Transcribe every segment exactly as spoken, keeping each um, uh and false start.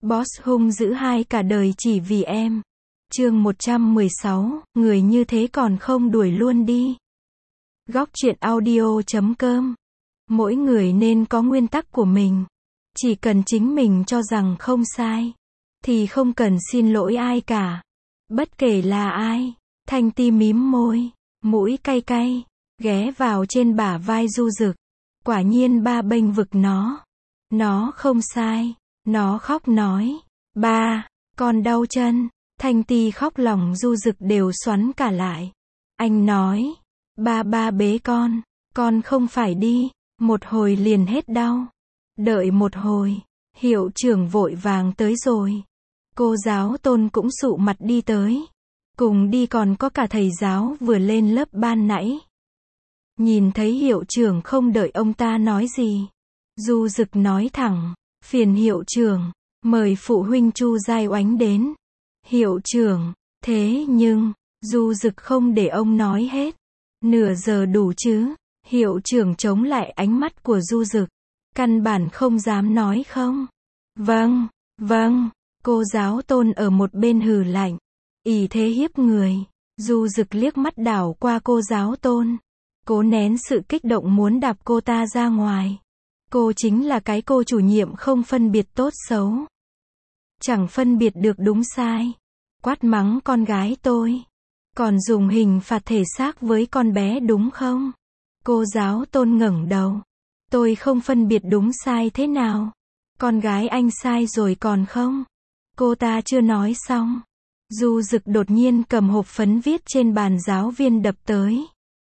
Boss hung dữ hai cả đời chỉ vì em. Chương một trăm mười sáu, người như thế còn không đuổi luôn đi. Góc truyện audio chấm com. Mỗi người nên có nguyên tắc của mình. Chỉ cần chính mình cho rằng không sai, thì không cần xin lỗi ai cả. Bất kể là ai. Thanh Ti mím môi, mũi cay cay, ghé vào trên bả vai Du Dực. Quả nhiên ba bênh vực nó. Nó không sai. Nó khóc nói, ba, con đau chân. Thanh Ti khóc lòng Du Dực đều xoắn cả lại. Anh nói, ba ba bế con, con không phải đi. Một hồi liền hết đau. Đợi một hồi, hiệu trưởng vội vàng tới rồi. Cô giáo Tôn cũng sụ mặt đi tới. Cùng đi còn có cả thầy giáo vừa lên lớp ban nãy. Nhìn thấy hiệu trưởng không đợi ông ta nói gì, Du Dực nói thẳng, phiền hiệu trưởng, mời phụ huynh Chu Giai Oánh đến. Hiệu trưởng, thế nhưng, Du Dực không để ông nói hết. Nửa giờ đủ chứ? Hiệu trưởng chống lại ánh mắt của Du Dực. Căn bản không dám nói không. Vâng, vâng, cô giáo Tôn ở một bên hừ lạnh. Ỷ thế hiếp người. Du Dực liếc mắt đảo qua cô giáo Tôn. Cố nén sự kích động muốn đạp cô ta ra ngoài. Cô chính là cái cô chủ nhiệm không phân biệt tốt xấu. Chẳng phân biệt được đúng sai. Quát mắng con gái tôi. Còn dùng hình phạt thể xác với con bé đúng không? Cô giáo Tôn ngẩng đầu. Tôi không phân biệt đúng sai thế nào? Con gái anh sai rồi còn không? Cô ta chưa nói xong. Du Dực đột nhiên cầm hộp phấn viết trên bàn giáo viên đập tới.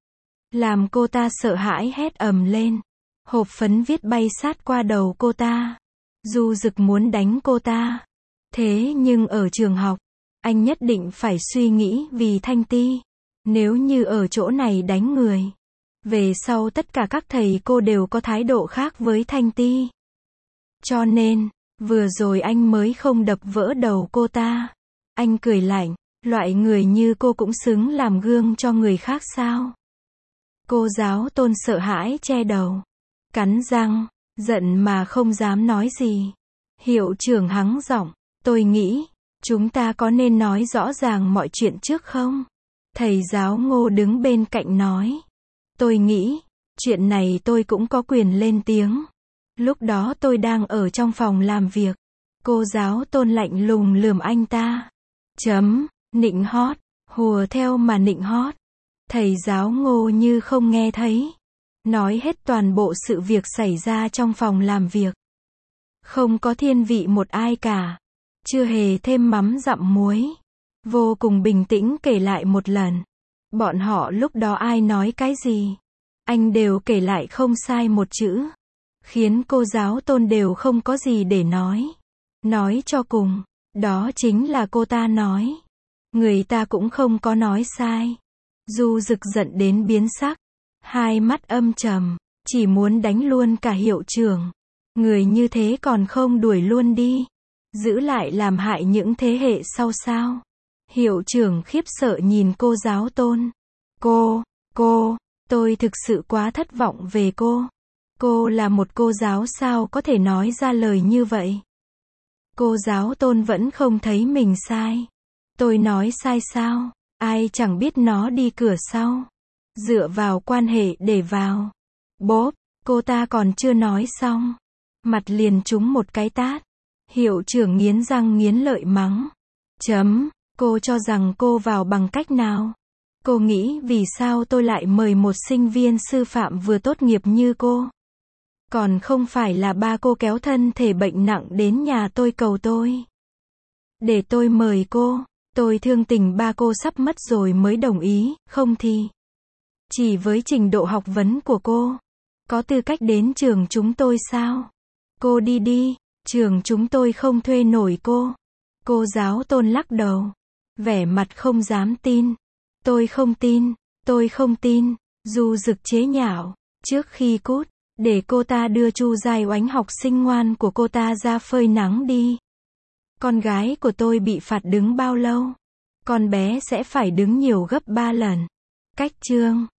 Làm cô ta sợ hãi hét ầm lên. Hộp phấn viết bay sát qua đầu cô ta. Du Dực muốn đánh cô ta. Thế nhưng ở trường học, anh nhất định phải suy nghĩ vì Thanh Ti. Nếu như ở chỗ này đánh người, về sau tất cả các thầy cô đều có thái độ khác với Thanh Ti. Cho nên, vừa rồi anh mới không đập vỡ đầu cô ta. Anh cười lạnh, loại người như cô cũng xứng làm gương cho người khác sao? Cô giáo Tôn sợ hãi che đầu, cắn răng, giận mà không dám nói gì. Hiệu trưởng hắng giọng, tôi nghĩ, chúng ta có nên nói rõ ràng mọi chuyện trước không? Thầy giáo Ngô đứng bên cạnh nói, tôi nghĩ, chuyện này tôi cũng có quyền lên tiếng. Lúc đó tôi đang ở trong phòng làm việc. Cô giáo Tôn lạnh lùng lườm anh ta. Chấm, nịnh hót, hùa theo mà nịnh hót. Thầy giáo Ngô như không nghe thấy. Nói hết toàn bộ sự việc xảy ra trong phòng làm việc. Không có thiên vị một ai cả. Chưa hề thêm mắm dặm muối. Vô cùng bình tĩnh kể lại một lần. Bọn họ lúc đó ai nói cái gì, anh đều kể lại không sai một chữ. Khiến cô giáo Tôn đều không có gì để nói. Nói cho cùng, đó chính là cô ta nói. Người ta cũng không có nói sai. Du Dực giận đến biến sắc. Hai mắt âm trầm, chỉ muốn đánh luôn cả hiệu trưởng. Người như thế còn không đuổi luôn đi. Giữ lại làm hại những thế hệ sau sao? Hiệu trưởng khiếp sợ nhìn cô giáo Tôn. Cô, cô, tôi thực sự quá thất vọng về cô. Cô là một cô giáo sao có thể nói ra lời như vậy? Cô giáo Tôn vẫn không thấy mình sai. Tôi nói sai sao? Ai chẳng biết nó đi cửa sau. Dựa vào quan hệ để vào. Bốp, cô ta còn chưa nói xong. Mặt liền trúng một cái tát. Hiệu trưởng nghiến răng nghiến lợi mắng. Chấm, cô cho rằng cô vào bằng cách nào? Cô nghĩ vì sao tôi lại mời một sinh viên sư phạm vừa tốt nghiệp như cô? Còn không phải là ba cô kéo thân thể bệnh nặng đến nhà tôi cầu tôi. Để tôi mời cô, tôi thương tình ba cô sắp mất rồi mới đồng ý, không thì. Chỉ với trình độ học vấn của cô, có tư cách đến trường chúng tôi sao? Cô đi đi, trường chúng tôi không thuê nổi cô. Cô giáo Tôn lắc đầu, vẻ mặt không dám tin. Tôi không tin, tôi không tin. Du Dực chế nhạo, trước khi cút, để cô ta đưa Chu Giai Oánh học sinh ngoan của cô ta ra phơi nắng đi. Con gái của tôi bị phạt đứng bao lâu? Con bé sẽ phải đứng nhiều gấp ba lần. Cách chương